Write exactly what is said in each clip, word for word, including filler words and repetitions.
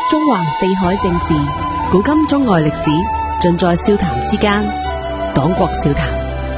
中環四海正事，古今中外歷史，盡在笑談之間。黨國笑談。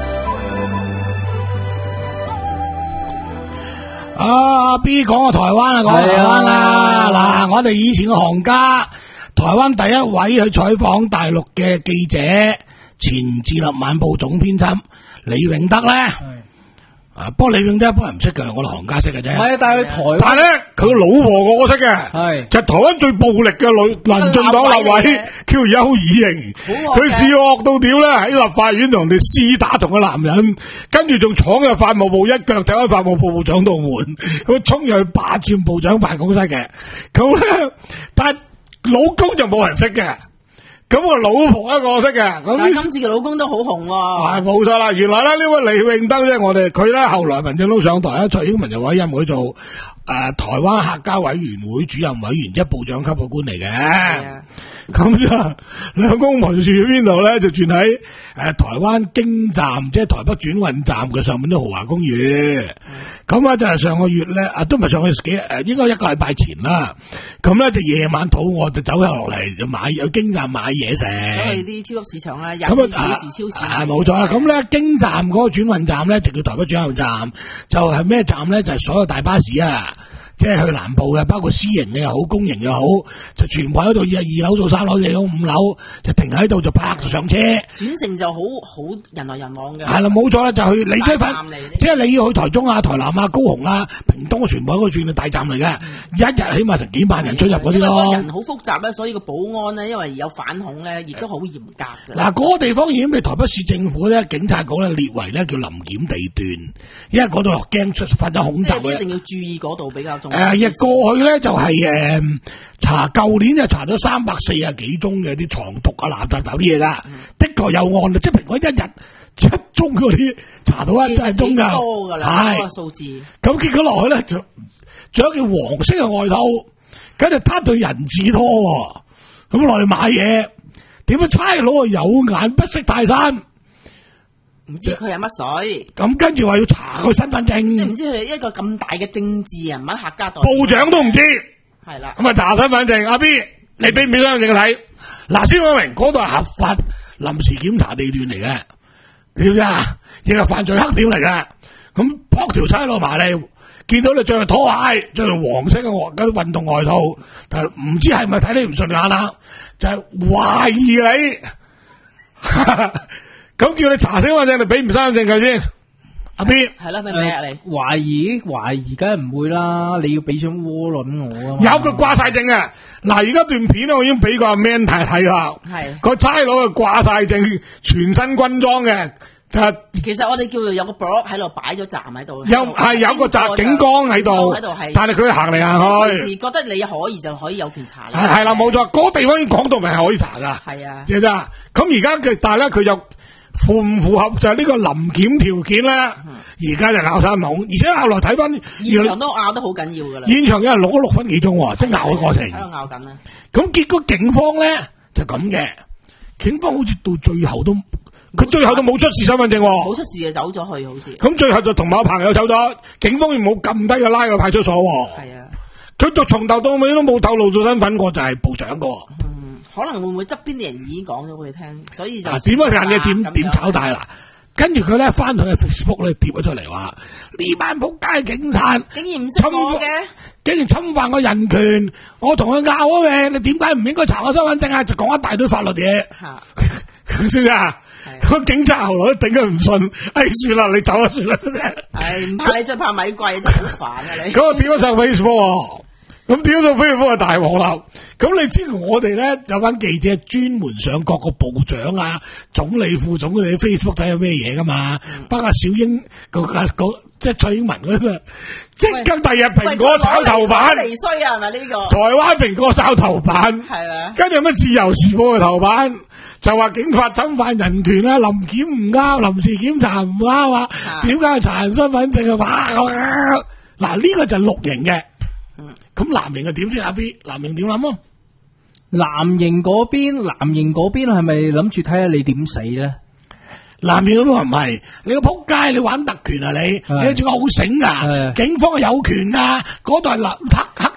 啊 B 講啊台灣啊，講台灣啊，嗱，我哋以前嘅行家，台灣第一位去採訪大陸嘅記者，前自立晚報總編輯李永德咧。啊！不過李永德一般人唔識嘅，我哋行家識嘅啫。 係啊，但係去台灣， 但係咧，佢個老婆我識嘅， 係就係台灣最暴力嘅女民進黨立委叫邱以瑩，佢試惡到屌咧，喺立法院同人哋廝打同個男人，跟住仲闖入法務部，一腳踢開法務部部長度門，佢衝入去霸佔部長辦公室嘅。咁咧，但係老公就冇人識嘅。咁我老婆一個識嘅，咁但係今次嘅老公都好紅喎。 係冇錯啦，原來咧呢位李永德咧，我哋佢咧後來民進黨上台咧，蔡英文就委任佢做誒、呃、台灣客家委員會主任委員，即係部長級嘅官嚟嘅。咁就兩公婆住喺邊度咧？就住喺誒台灣京站，即係台北轉運站嘅上面啲豪華公寓。咁啊、嗯、就係上個月咧，啊都唔係上個月幾誒，應該一個禮拜前啦。咁咧就夜晚肚餓就走咗落嚟就買去京站買嘢食。 去啲超級市場啦，廿四小時超市。 係冇錯啦。咁咧京站嗰個轉運站咧就叫台北轉運站，就係、是、咩站咧？就係、是、所有大巴士啊。即係去南部嘅，包括私營嘅又好，公營又好，就全部喺度，二二樓到三樓，四樓五樓，就停喺度就拍就上車。 轉乘就好好人來人往嘅。係啦，冇錯啦，就去你即係即係你要去台中啊、台南啊、高雄啊、屏東，全部喺嗰個轉嘅大站嚟嘅，嗯、一日起碼成幾萬人出入嗰啲咯。 人好複雜咧，所以個保安咧，因為有反恐咧，亦都好嚴格嘅。 嗱，嗰個地方已經被台北市政府咧、警察局咧列為咧叫臨檢地段，因為嗰度驚出發生恐襲嘅。 一定要注意嗰度比較重要。 誒，亦、呃、過去咧就係、是、誒、呃、查，舊年就查咗三百四十幾宗嘅啲藏毒啊、垃圾啲嘢噶，嗯、的確有案，即係平均一日七宗嗰啲查到一真係宗噶，係數字。 咁結果落去咧就着一件黃色嘅外套，跟住攤對人字拖，咁落去買嘢，點解差佬有眼不識泰山？ 唔知佢係乜水， 咁跟住話要查佢身份證， 即係唔知佢哋一個咁大嘅政治人物客家代部長都唔知， 係啦。 咁啊查身份證，阿 B 你俾唔俾身份證佢睇？嗱，先講明嗰度係合法臨時檢查地段嚟嘅，你知唔知啊？亦係犯罪黑點嚟嘅。咁撲條差佬埋嚟，見到你着住拖鞋，着住黃色嘅嗰啲運動外套，但係唔知係咪睇你唔順眼啦，就係、是、懷疑你。咁叫你查身份證，你俾唔身份證佢先？阿 B 係啦，咪咩啊你？ 懷疑懷疑，梗係唔會啦！你要俾張窩輪我啊！ 有佢掛晒證啊！嗱，而家段片我已經俾個阿 Man 睇睇啦。係個差佬啊，掛晒證，全身軍裝嘅。就其實我哋叫做有個 block 喺度擺咗站喺度， 有係有個站警崗喺度，喺度係，但係佢行嚟行去。 隨時覺得你可以就可以有權查啦。 係係啦，冇錯，嗰個地方已經講到明係可以查噶。 係啊， 知唔知啊？咁而家嘅但係咧，佢又符唔符合就係呢個臨檢條件咧？而家就拗晒懵，而且後來睇翻現場都拗得好緊要噶啦。 現場有人錄咗六分幾鐘，即係拗嘅過程。 喺度拗緊啦。咁結果警方咧就咁嘅，警方好似到最後都。佢最後都冇出示身份證， 冇出示就走咗去，好似。 咁最後就同埋我朋友走咗，警方亦冇撳低佢拉去派出所。係啊，佢就從頭到尾都冇透露咗身份，我就係部長個。 嗯，可能會唔會側邊啲人已經講咗俾佢聽，所以就點解人哋點點炒大啦？跟住佢咧翻去 Facebook 咧貼咗出嚟話，呢班仆街警察竟然唔識我嘅， 竟然侵犯我人權，我同佢拗嘅，你點解唔應該查我身份證啊？就講一大堆法律嘢。吓，知唔知啊？咁警察後來都頂佢唔順，哎算啦，你走啊算啦，真係。係唔怕你真怕米貴，真係好煩啊你。咁我點咗上 Facebook，咁點咗上 Facebook 係大鑊啦。咁你知我哋咧有班記者專門上各個部長啊、總理、副總佢哋 Facebook 睇有咩嘢噶嘛？包括小英個個即係蔡英文嗰個，即刻第日蘋果炒頭版， 嚟衰啊係咪呢個？ 台灣蘋果炒頭版，係啊，跟住有乜自由時報嘅頭版？就話警察侵犯人權啦，臨檢唔啱，臨時檢查唔啱啊？點解查人身份證啊？嗱呢個就係綠營嘅，咁藍營嘅點先？阿 B 藍營點諗啊？ 藍營嗰邊，藍營嗰邊係咪諗住睇下你點死咧？ 藍營都話唔係，你個仆街，你玩特權啊你？你仲好醒噶？警方係有權噶，嗰度係黑黑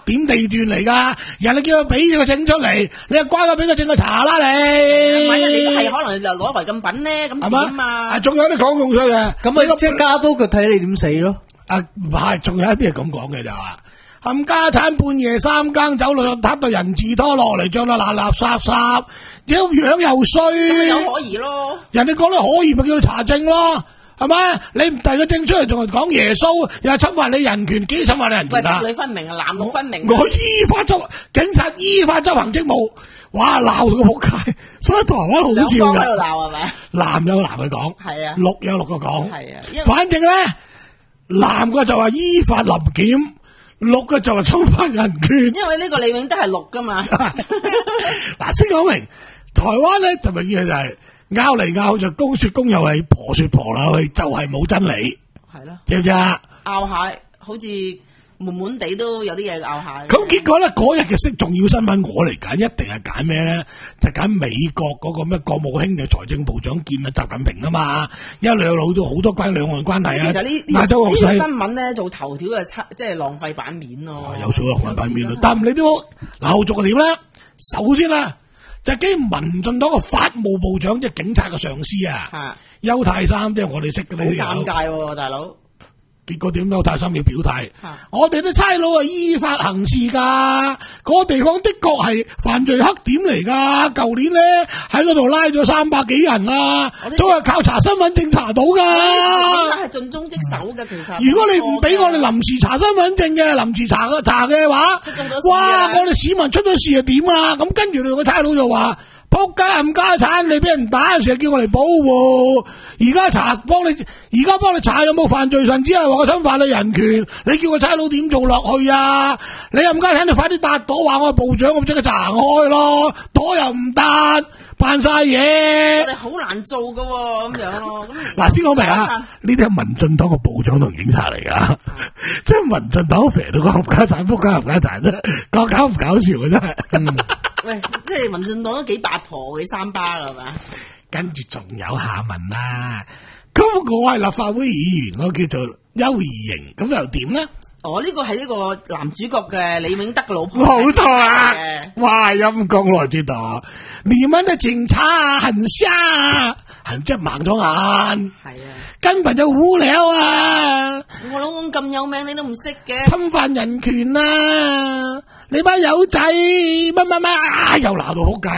點地段嚟㗎，人哋叫佢俾咗個證出嚟，你就乖乖俾個證佢查啦你。 萬一你都係可能就攞違禁品咧，咁點啊？ 啊，仲有啲講咁衰嘅， 咁啊即係加多佢睇你點死咯。 啊，唔係，仲有一啲係咁講嘅就話，冚家產半夜三更走落撻到人字拖落嚟，着到垃垃圾圾，樣樣又衰， 有可疑咯。 人哋覺得可疑，咪叫你查證咯。係咪？你唔遞個證出嚟，仲係講耶穌，又係侵犯你人權，幾侵犯你人權啊？ 喂，女分明啊，男女分明。 我依法執，警察依法執行職務，哇！鬧到個仆街，所以台灣好笑嘅。 兩方喺度鬧係咪？ 男有男去講， 係啊， 綠有綠個講， 係啊。 反正咧，男嘅就話依法臨檢，綠嘅就話侵犯人權。 因為呢個李永德係綠噶嘛。 嗱，先講明，台灣咧就永遠就係。拗嚟拗就公說公又係婆說婆啦，佢就係冇真理， 係咯， 知唔知啊？ 拗下好似悶悶地都有啲嘢拗下。 咁結果咧，嗰日嘅識重要新聞我嚟揀，一定係揀咩咧？就揀美國嗰個咩國務卿嘅財政部長見啊習近平啊嘛，一兩老到好多關兩岸關係啊。 其實呢亞洲呢個新聞咧做頭條嘅即係浪費版面咯。 有數浪費版面咯，但唔理都好，後續係點咧？首先啦。就係基民進黨個法務部長，即係警察嘅上司啊，邱太三，即係我哋識嘅呢啲。好尷尬喎，大佬。 結果點？邱太三要表態，我哋啲差佬係依法行事㗎，嗰個地方的確係犯罪黑點嚟㗎。舊年咧喺嗰度拉咗三百幾人啊，都係靠查身份證查到㗎。 係盡忠職守嘅其實。 如果你唔俾我哋臨時查身份證嘅，臨時查嘅查嘅話，哇！我哋市民出咗事係點啊？咁跟住你個差佬就話。仆街冚家產，你俾人打，成日叫我嚟保護。而家查幫你，而家幫你查有冇犯罪分子係話我侵犯你人權，你叫個差佬點做落去啊？你冚家產，你快啲搭朵話我係部長，我即刻就行開咯。朵又唔搭，扮晒嘢。 我哋好難做噶喎，咁樣咯。 嗱，先講明啊，呢啲係民進黨個部長同警察嚟噶，即係民進黨肥到個冚家產，仆街冚家產啫，搞搞唔搞笑嘅真係。嗯喂，即係民進黨都幾八婆幾三巴啦，係嘛？ 跟住仲有下文啦。咁我係立法會議員，我叫做邱怡瑩，咁又點咧？ 哦，呢個係呢個男主角嘅李永德嘅老婆。 冇錯啊！哇，陰公來知道，你們的警察很瞎，很即係盲咗眼。係啊，根本就無聊啊！ 我老公咁有名，你都唔識嘅。 侵犯人權啊！你班友仔乜乜乜啊，又鬧到仆街。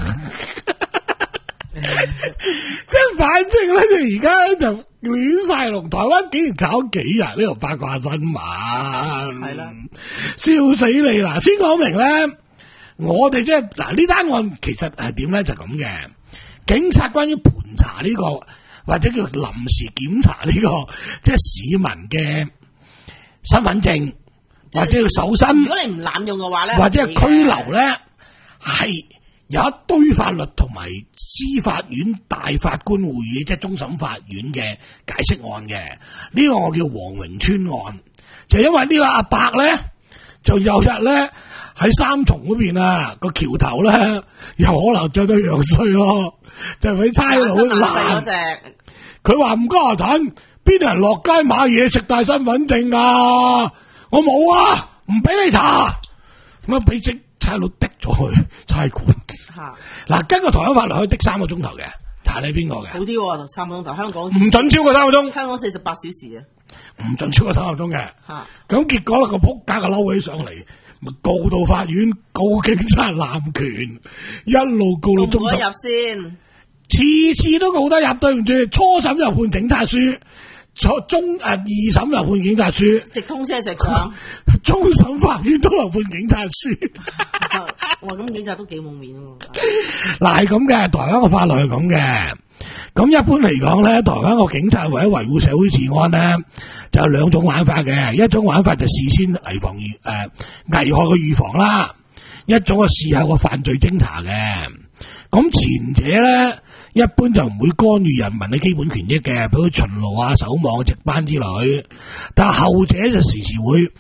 即係反正咧，就而家就亂晒龍。台灣竟然搞幾日呢個八卦新聞，係啦，笑死你啦！先講明咧，我哋即係嗱呢單案其實係點咧？就咁嘅，警察關於盤查呢個或者叫臨時檢查呢個，即係市民嘅身份證或者叫搜身。 如果你唔濫用嘅話咧， 或者係拘留咧，係。有一堆法律同埋司法院大法官會議，即係終審法院嘅解釋案嘅，呢、這個我叫黃榮川案，就因為呢個阿伯咧，就有日咧喺三重嗰邊啊個橋頭咧，又可能着得樣衰咯，就俾差佬攔。佢話唔家產，邊人落街買嘢食帶身份證啊？我冇啊，唔俾你查，咁啊俾即。差佬滴咗去差館，嗱，根據台灣法律可以滴三個鐘頭嘅，查你邊個嘅？ 好啲喎，三個鐘頭，香港唔准超過三個鐘， 香港四十八小時啊， 唔准超過三個鐘嘅。吓，咁結果咧個仆街個嬲起上嚟，咪告到法院，告警察濫權，一路告到終審。告唔入先，次次都告得入，對唔住，初審又判警察書。中誒二審又判警察書，直通車石牆，終審法院都有判警察書。 哇！咁警察都幾冇面喎。 嗱係咁嘅，台灣個法律係咁嘅。咁一般嚟講咧，台灣個警察為咗維護社會治安咧，就有兩種玩法嘅。一種玩法就事先危防預誒危害嘅預防啦，一種係事後個犯罪偵查嘅。咁前者咧，一般就唔會干預人民嘅基本權益嘅，比如巡邏啊、守望、值班之類。但係後者就時時會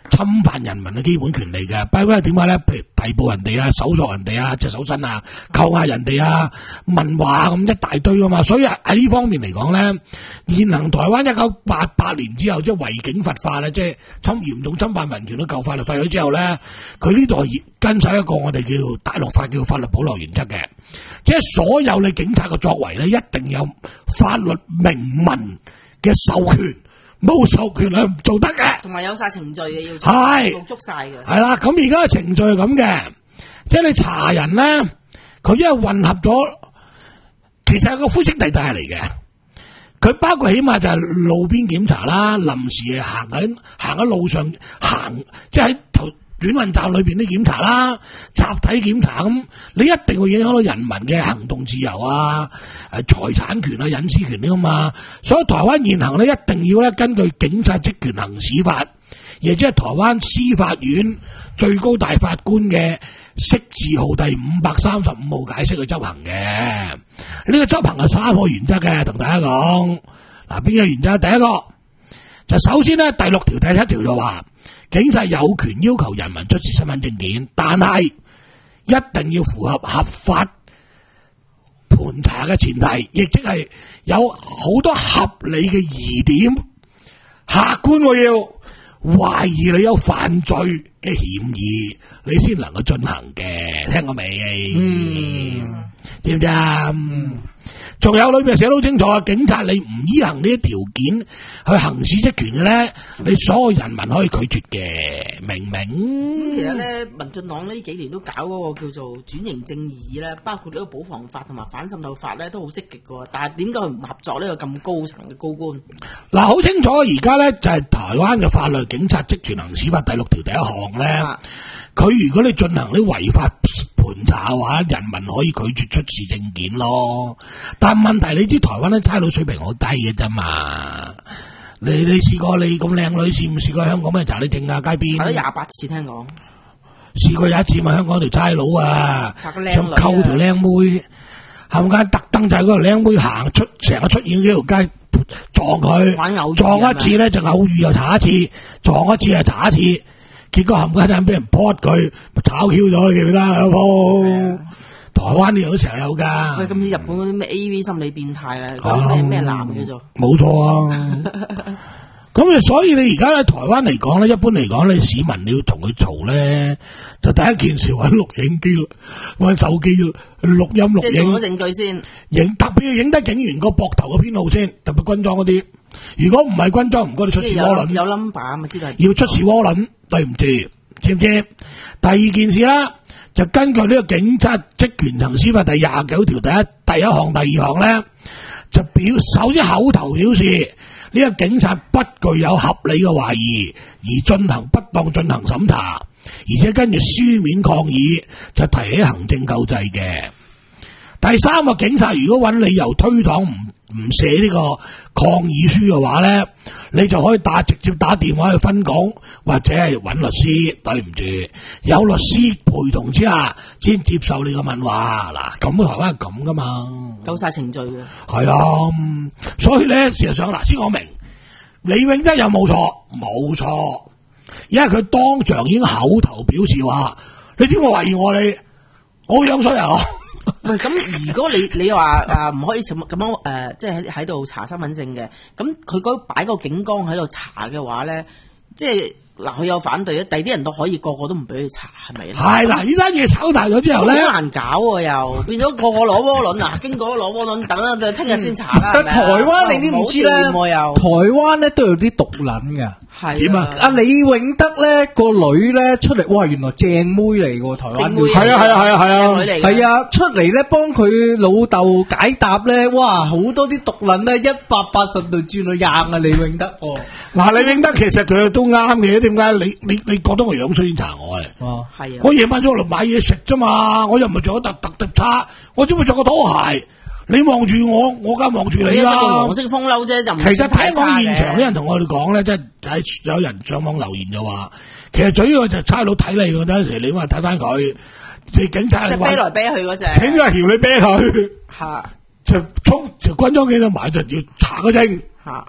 侵犯人民嘅基本權利嘅。不過點解咧？譬如逮捕人哋啊、搜索人哋啊、隻手身啊、扣押人哋啊、問話咁一大堆啊嘛。所以喺呢方面嚟講咧，現行台灣一九八八年之後，即係違警罰法咧，即係侵嚴重侵犯民權嘅舊法律廢咗之後咧，佢呢度係跟晒一個我哋叫大陸法叫法律保留原則嘅，即係所有你警察嘅作為咧，一定有法律明文嘅授權，冇授權係唔做得嘅， 同埋有晒程序嘅要係錄足晒嘅。 係啦，咁而家嘅程序係咁嘅，即係你查人咧，佢因為混合咗，其實係個灰色地帶嚟嘅。佢包括起碼就係路邊檢查啦，臨時行緊行喺路上行，即係喺頭轉運站裏邊啲檢查啦，集體檢查咁，你一定會影響到人民嘅行動自由啊、誒財產權啊、隱私權呢嘛。所以台灣現行咧一定要咧根據警察職權行使法，亦即係台灣司法院最高大法官嘅釋字號第五百三十五號解釋去執行嘅。呢個執行係三個原則嘅，同大家講嗱，邊個原則？第一個就首先咧，第六條第七條就話，警察有權要求人民出示身份證件，但係一定要符合合法盤查嘅前提，亦即係有好多合理嘅疑點，客觀我要懷疑你有犯罪嘅嫌疑，你先能夠進行嘅。聽過未？嗯，知唔知啊？仲有裏邊寫得好清楚啊！警察你唔依行呢啲條件去行使職權嘅咧，你所有人民可以拒絕嘅，明唔明？ 其實咧，民進黨呢幾年都搞嗰個叫做轉型正義咧，包括呢個保防法同埋反滲透法咧，都好積極嘅。但係點解佢唔合作呢個咁高層嘅高官？ 嗱，好清楚，而家咧就係台灣嘅法律《警察職權行使法》第六條第一項咧，佢、啊、如果你進行啲違法盤查嘅話，人民可以拒絕出示證件咯。但問題你知台灣啲差佬水平好低嘅啫嘛？你你試過你咁靚女試唔試過香港咩查你證啊？街邊係咗廿八次聽講， 試過有一次咪香港條差佬啊，想溝條靚妹，係咪特登就係嗰條靚妹行出成日出現呢條街撞佢，撞一次咧就偶遇又查一次，撞一次又查一次，結果冚家鏟俾人撲佢，炒 Q 咗記唔記得啊？鋪台灣呢度都成日有噶。 喂，咁日本嗰啲咩 A V 心理變態咧，嗰啲咩咩男叫做？ 冇錯啊。咁啊，所以你而家喺台灣嚟講咧，一般嚟講，你市民你要同佢嘈咧，就第一件事揾錄影機，揾手機錄音錄影。即係做咗證據先。影特別要影得警員個膊頭嘅編號先，特別軍裝嗰啲。如果唔係軍裝，唔該你出示窩輪。有 number 啊嘛，知道。要出示窩輪，對唔住，知唔知？第二件事啦，就根據呢個警察職權行使法第廿九條第一第一項、第二項咧，就表首先口頭表示。呢個警察不具有合理嘅懷疑而進行不當進行審查，而且跟住書面抗議就提起行政救濟嘅。第三個警察如果揾理由推搪唔唔寫呢個抗議書嘅話咧，你就可以打直接打電話去分港或者係揾律師。對唔住，有律師陪同之下先接受你嘅問話。嗱，咁台灣係咁噶嘛， 夠晒程序嘅。係啦，所以咧事實上嗱，先講明李永德有冇錯？冇錯，因為佢當場已經口頭表示話：你點會懷疑我？你我樣衰啊！ 喂，咁如果你你話誒唔可以咁咁樣誒，即係喺喺度查身份證嘅，咁佢嗰擺個警崗喺度查嘅話咧，即係嗱佢有反對啊，第啲人都可以個個都唔俾佢查，係咪？係嗱， 呢單嘢炒大咗之後咧， 好難搞喎，又變咗個個攞窩輪啊，經過攞窩輪，等啦，就聽日先查啦。 但台灣你知唔知咧？台灣咧都有啲毒撚㗎。係點啊？阿李永德咧個女咧出嚟，哇！原來正妹嚟喎，台灣妹。 係啊係啊係啊係啊， 女嚟。 係啊，出嚟咧幫佢老豆解答咧，哇！好多啲毒撚咧，一百八十度轉到硬啊！李永德哦。嗱， 李永德其實佢都啱嘅，點解你你你覺得我樣衰先查我嘅？ 哦， 係啊。 我夜晚咗落嚟買嘢食啫嘛，我又唔係着咗特特特差，我只會着個拖鞋。你望住我，我梗係望住你啦。 黃色風褸啫，就唔其實聽講現場啲人同我哋講咧，即係有人上網留言就話，其實主要就差佬睇你嗰陣時，你話睇翻佢，即係警察即係啤來啤去嗰隻， 警察搖你啤佢， 嚇就衝就軍裝警察埋就要查個證， 嚇。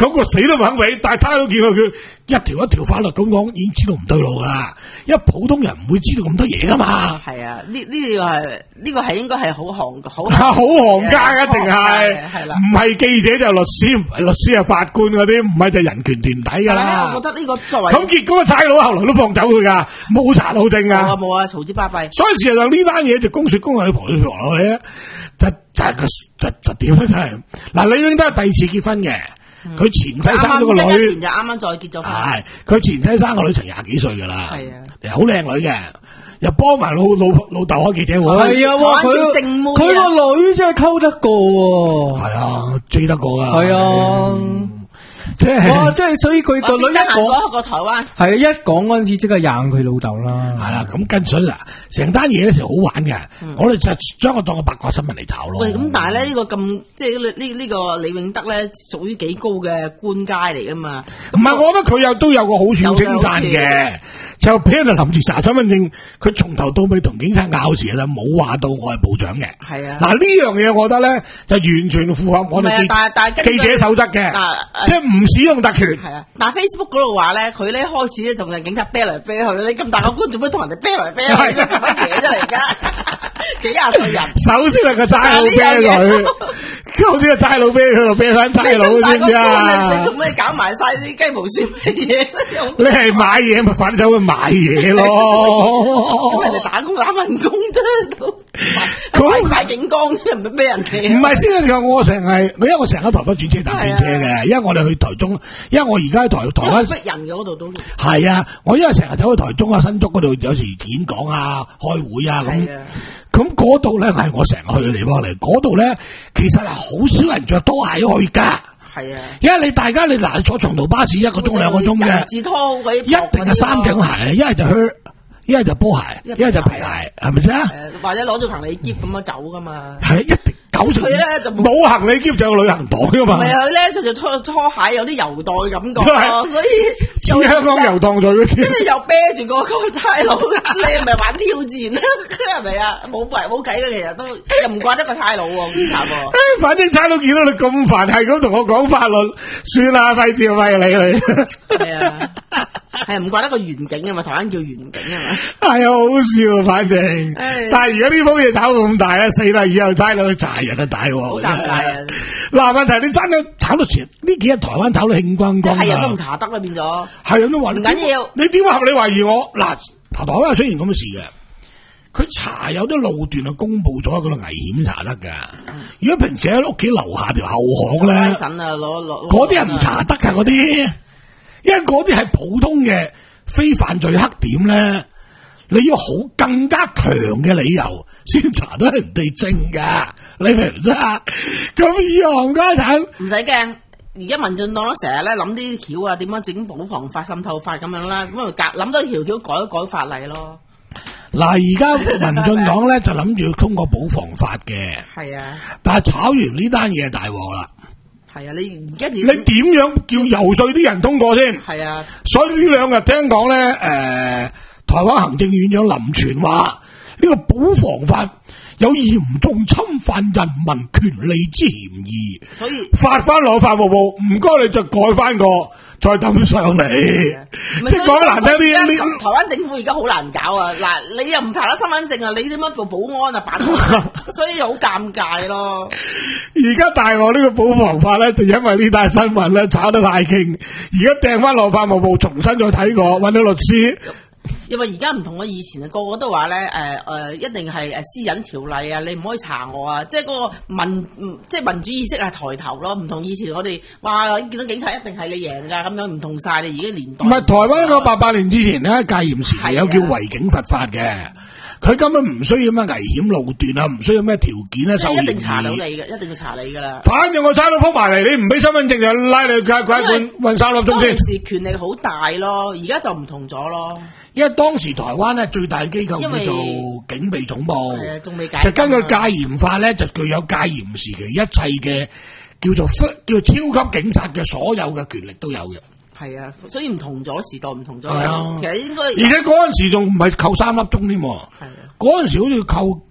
咁個死都唔肯俾，但係差佬見到佢一條一條法律咁講，已經知道唔對路啦。因為普通人唔會知道咁多嘢噶嘛。 係啊，呢呢個係呢個係應該係好行好好行家一定係， 係啦， 唔係記者就律師，唔係律師係法官嗰啲，唔係就人權團體噶啦。 我覺得呢個作為咁結果個差佬後來都放走佢噶，冇查到證噶。 冇啊冇啊，嘈之巴閉。 所以事實上呢單嘢就公說公有理，婆說婆有理，就就係個就就點咧？真係嗱，李永德係第二次結婚嘅，佢、嗯、前妻生咗個女， 一年就啱啱再結咗婚。 係佢前妻生個女，成廿幾歲噶啦， 係啊， 好靚女嘅，又幫埋老老老豆開記者會。 係啊，佢佢個女真係溝得過喎。係啊，追得過啊。 係啊。嗯即係哇！即係所以佢個女一講個台灣係啊，一講嗰陣時即刻硬佢老豆啦。 係啦，咁跟住嗱，成單嘢嘅時候好玩嘅，嗯、我哋就將佢當個八卦新聞嚟炒咯。 喂，咁但係咧呢、這個咁即係呢呢呢個李永德咧，屬於幾高嘅官階嚟噶嘛？ 唔係，我覺得佢有都有個好處稱讚嘅，就譬如臨時查身份證，佢從頭到尾同警察拗時啦，冇話到我係部長嘅。 係啊， 嗱呢樣嘢我覺得咧就完全符合我哋記記者守則嘅，即係唔使用特權。 係啊，但係 Facebook 嗰度話咧，佢咧開始咧仲係警察啤嚟啤去，你咁大個官做咩同人哋啤嚟啤去？做乜嘢啫嚟噶？幾廿歲人， 首先係個差佬啤佢，好似個差佬啤佢度啤翻差佬知唔知啊？ 你做咩搞埋晒啲雞毛蒜皮嘢？ 你係買嘢咪快啲走去買嘢咯？ 咁人哋打工打份工啫，都買買警光啫，唔係俾人哋。 唔係先啊！我成日，因為我成日喺台北轉車搭電車嘅，因為我哋去台中，因為我而家喺台台灣逼人嘅嗰度都係啊！我因為成日走去台中啊、新竹嗰度，有時演講啊、開會啊咁。咁嗰度咧係我成日去嘅地方嚟，嗰度咧其實係好少人着拖鞋去噶。 係啊， 因為你大家你嗱你坐長途巴士一個鐘兩個鐘嘅， 自拖一定係三頂鞋，一係就靴，一係就波鞋，一係就皮鞋，係咪先？誒， 或者攞住行李篋咁樣走噶嘛。 係一定。佢咧就冇行李篋就有旅行袋噶嘛。 唔係佢咧就就拖拖鞋有啲郵袋感覺咯，所以似香港遊蕩咗嗰啲。跟住又啤住個個差佬，你係咪玩挑戰咧？係咪啊？冇計冇計嘅，其實都又唔怪得個差佬喎，警察喎。誒， 反正差佬見到你咁煩，係咁同我講法律，算啦，費事費你你。 係啊，係唔怪得個遠景啊嘛，台灣叫遠景啊嘛。 係啊，好笑啊，反正。但係而家呢鋪嘢炒到咁大咧，死啦！以後差佬去查人都大喎。 好尷尬啊！ 嗱，問題你真係炒到前呢幾日台灣炒到興轟轟啊！ 係人都唔查得啦，變咗。 係人都話唔緊要。 你點解合理懷疑我？嗱，台灣有出現咁嘅事嘅，佢查有啲路段啊，公佈咗嗰度危險查得噶。嗯、如果平時喺屋企樓下條後巷咧，嗰啲人唔查得噶嗰啲，因為嗰啲係普通嘅非犯罪黑點咧。你要好更加強嘅理由先查得人哋證噶，你明唔明啊？咁以行家產唔使驚，而家民進黨都成日咧諗啲橋啊，點樣整保防法、滲透法咁樣啦，咁啊夾諗多條橋改一改法例咯。 嗱，而家民進黨咧就諗住要通過保防法嘅， 係啊，但係炒完呢單嘢大鑊啦。 係啊，你而家你點樣叫游說啲人通過先？ 係啊， 所以呢兩日聽講咧，誒、呃。台灣行政院長林全話：呢、這個保防法有嚴重侵犯人民權利之嫌疑， 所以發翻落法務部，唔該你就改翻個，再抌上嚟。即係講得難聽啲， 台灣政府而家好難搞啊！嗱，你又唔查得身份證啊，你點樣做保安啊？反所以好尷尬咯。 而家大鑊呢個保防法咧，就因為呢單新聞咧炒得太勁，而家掟翻落法務部重新再睇過，揾到律師。 因為而家唔同我以前啊，個個都話咧，誒、呃、誒、呃，一定係誒私隱條例啊，你唔可以查我啊，即係嗰個民，即係民主意識係抬頭咯，唔同以前我哋話見到警察一定係你贏噶，咁樣唔同晒你而家年代。唔係台灣一個八八年之前咧，戒嚴時期有叫違警罰法嘅，佢根本唔需要咩危險路段啊，唔需要咩條件咧，受一定查到你嘅，一定要查你噶啦。 反正我差佬撲埋嚟，你唔俾身份證就拉你去解解管運三粒鐘先。 當時權力好大咯，而家就唔同咗咯。 因為當時台灣咧最大機構叫做警備總部， 仲未解就根據戒嚴法咧，就具有戒嚴時期一切嘅叫做叫做超級警察嘅所有嘅權力都有嘅。 係啊，所以唔同咗，時代唔同咗。係啊， 其實應該而且嗰陣時仲唔係扣三粒鐘添。係啊，嗰陣時好似扣嗰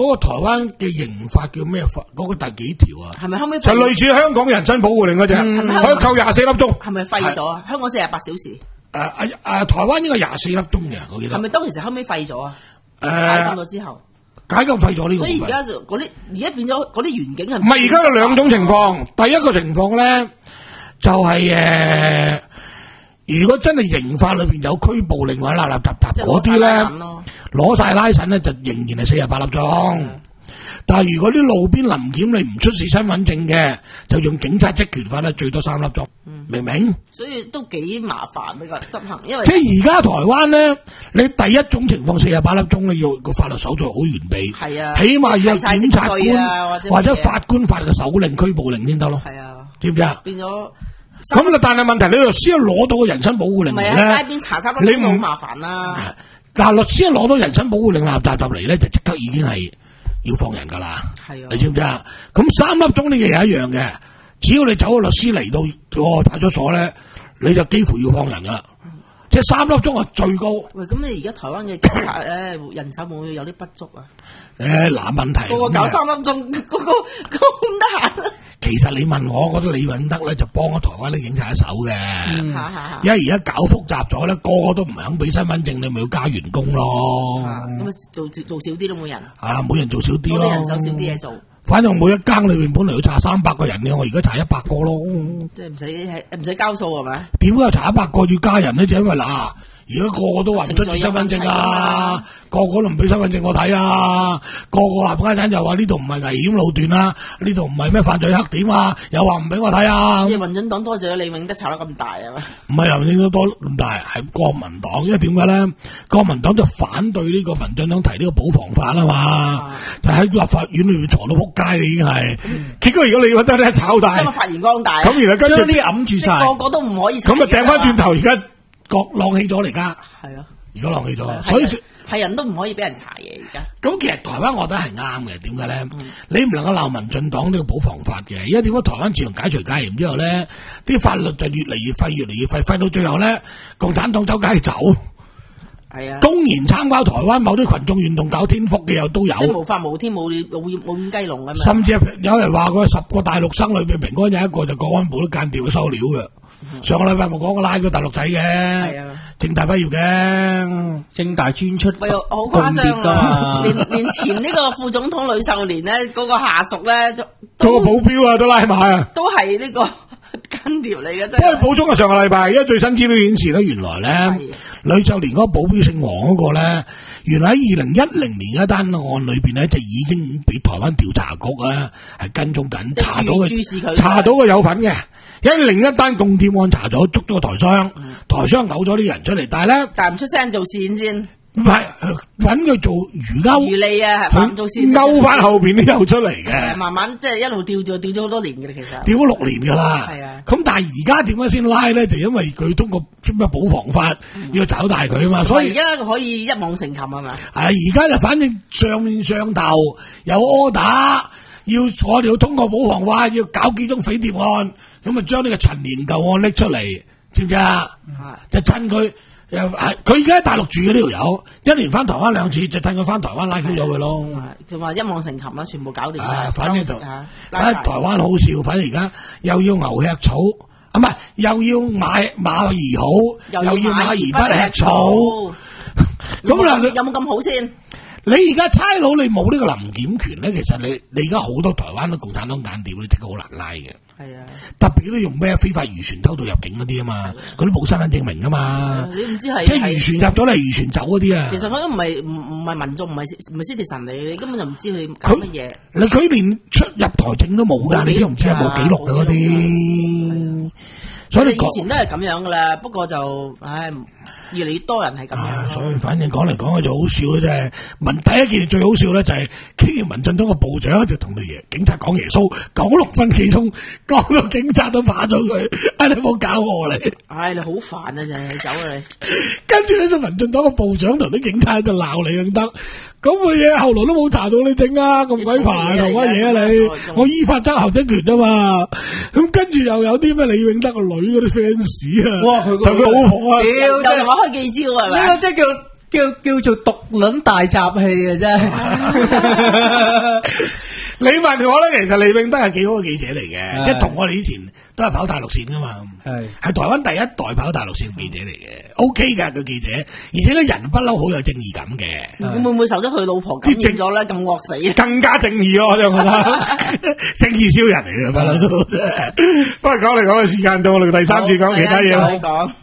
嗰個台灣嘅刑法叫咩法？嗰、嗰個第幾條啊？ 係咪後尾就類似香港人身保護令嗰隻，可以扣廿四粒鐘。 係咪廢咗啊？香港四十八小時。 誒誒誒，台灣應該廿四粒鐘嘅，我記得。 係咪當其時後尾廢咗啊？ 誒、呃， 解禁咗之後， 解禁廢咗呢個。 所以而家就嗰啲，而家變咗嗰啲員警係唔係？而家有兩種情況，第一個情況咧就係、是、誒、呃，如果真係刑法裏邊有拘捕令或者立立雜雜嗰啲咧，攞晒拉繩咧就仍然係四十八粒鐘。嗯、但係如果啲路邊臨檢你唔出示身份證嘅，就用警察職權法咧，最多三粒鐘。嗯、明唔明？所以都幾麻煩呢個執行，因為即係而家台灣咧，你第一種情況四十八粒鐘，你要個法律手續好完備，係啊，起碼要有檢察官、啊、或，者或者法官發嘅手令、拘捕令先得咯。係啊，知唔知啊？變咗咁，但係問題你律師攞到個人身保護令嚟咧，喺街邊查差你好麻煩啦。但係律師一攞到人身保護令立立雜雜嚟咧，就即刻已經係要放人噶啦。係啊，你知唔知啊？咁三粒鐘呢嘅嘢一樣嘅。只要你走個律師嚟到個派出所咧，你就幾乎要放人噶啦，嗯、即係三粒鐘係最高。喂，咁你而家台灣嘅警察咧人手會唔會有啲不足啊？誒、欸，嗱問題，個個搞三粒鐘，個個咁得閒。其實你問我，我覺得李永得咧就幫咗台灣啲警察一手嘅，嗯、因為而家搞複雜咗咧，個個都唔係肯俾身份證，你咪要加員工咯。咁啊，做做少啲都冇人。啊，每人做少啲咯，人手少啲嘢做。反正每一間裏面本嚟要查三百個人嘅，我而家查一百個咯。即係唔使唔使交數係咪？點解查一百個要加人咧？就因為嗱，如果個個都話唔出示身份證啊，個個都唔俾身份證我睇啊，個個話家陣又話呢度唔係危險路段啊，呢度唔係咩犯罪黑點啊，又話唔俾我睇啊。即係民進黨多謝咗李永德炒得咁大啊嘛？唔係林永德多咁大，係國民黨，因為點解咧？國民黨就反對呢個民進黨提呢個保防法啊嘛，啊就喺立法院裏面藏到撲街，已經係。嗯、結果如果你覺得咧炒大，即係發揚光大，咁然後跟住啲揞住晒，個個都唔可以。咁啊掟翻轉頭，而家國浪起咗嚟噶。係啊，而家浪起咗，所以係人都唔可以俾人查嘢而家。咁其實台灣我覺得係啱嘅，點解咧？嗯、你唔能夠鬧民進黨呢個保防法嘅，因為點解台灣自從解除戒嚴之後咧，啲法律就越嚟越廢，越嚟越廢，廢到最後咧，共產黨走街走。係啊，公然參加台灣某啲群眾運動搞天福嘅又都有，即係無法無天冇冇冇掩雞籠咁樣。甚至有人話佢十個大陸生裏邊，平安有一個就國安部都間調收料嘅。嗯、上個禮拜冇講過拉個大陸仔嘅，係啊，政大畢業嘅，政大專出，好誇張啊！連連前呢個副總統呂秀蓮咧，嗰、那個下屬咧，嗰個保鏢啊都拉埋啊，都係呢、這個間調嚟嘅。不過補充啊，上個禮拜因為最新資料顯示咧，原來咧呂秀蓮嗰個保鏢姓黃嗰個咧，原來喺二零一零年一單案裏邊咧，就已經俾台灣調查局咧係跟蹤緊，查到佢，查到佢有份嘅。因為另一單共諜案查咗，捉咗個台商，嗯、台商嘔咗啲人出嚟，但係咧，但係唔出聲做線先，唔係揾佢做魚鈎魚脷啊，係嘛做線勾翻後邊都有出嚟嘅，慢慢即係一路吊住吊咗好多年嘅啦，其實吊咗六年噶啦，係啊，咁但係而家點解先拉咧？就因為佢通過咩保防法、嗯、要找大佢啊嘛，所以而家可以一網成擒啊嘛，係而家就反正上面上頭有柯打。要我哋要通過保防法，要搞幾宗匪諜案，咁啊將呢個陳年舊案拎出嚟，知唔知啊？嗯、就趁佢又係佢而家喺大陸住嘅呢條友，一年翻台灣兩次，就趁佢翻台灣拉咗佢咯。就話一網成擒啦，全部搞掂晒。反正就啊，台灣好笑，反正而家又要牛吃草，啊唔係又要買馬兒好，又要馬兒不吃草。咁啦，有冇咁好先？你而家差佬你冇呢個臨檢權咧，其實你你而家好多台灣都共產黨間諜，你真係好難拉嘅。係啊，特別都用咩非法漁船偷渡入境嗰啲啊嘛，嗰啲冇身份證明噶嘛。你唔知係即係漁船入咗嚟，漁船走嗰啲啊。其實佢都唔係唔唔係民眾，唔係唔係citizen嚟，你根本就唔知佢搞乜嘢。你佢連出入台證都冇噶，你都唔知有冇記錄嘅嗰啲。所以你以前都係咁樣噶啦，不過就唉。越嚟越多人係咁樣、啊，所以反正講嚟講去就好笑嘅啫。民第一件最好笑咧就係，竟然民進黨個部長就同佢爺警察講耶穌，九六分幾鐘講到警察都怕咗佢，唉、哎、你冇搞我你，唉、哎、你好煩啊真係，走啊你。跟住咧就民進黨個部長同啲警察喺度鬧你咁得，咁嘅嘢後來都冇查到你整啊，咁鬼煩同乜嘢啊你？我依法執行職權啊嘛，咁跟住又有啲咩李永德個女嗰啲 fans 啊，哇佢同佢老婆啊，又同我開記招係咪？呢個即係叫叫叫做毒撚大集氣啊！真係。 你問我咧，其實李永德係幾好嘅記者嚟嘅，即係同我哋以前都係跑大陸線噶嘛，係係台灣第一代跑大陸線記者嚟嘅 ，OK 噶個記者，而且咧人不嬲好有正義感嘅。 會唔會受咗佢老婆感染咗咧？咁惡死， 更加正義咯，我就覺得正義超人嚟嘅不嬲都。不過講嚟講去時間到，我哋第三次講其他嘢啦。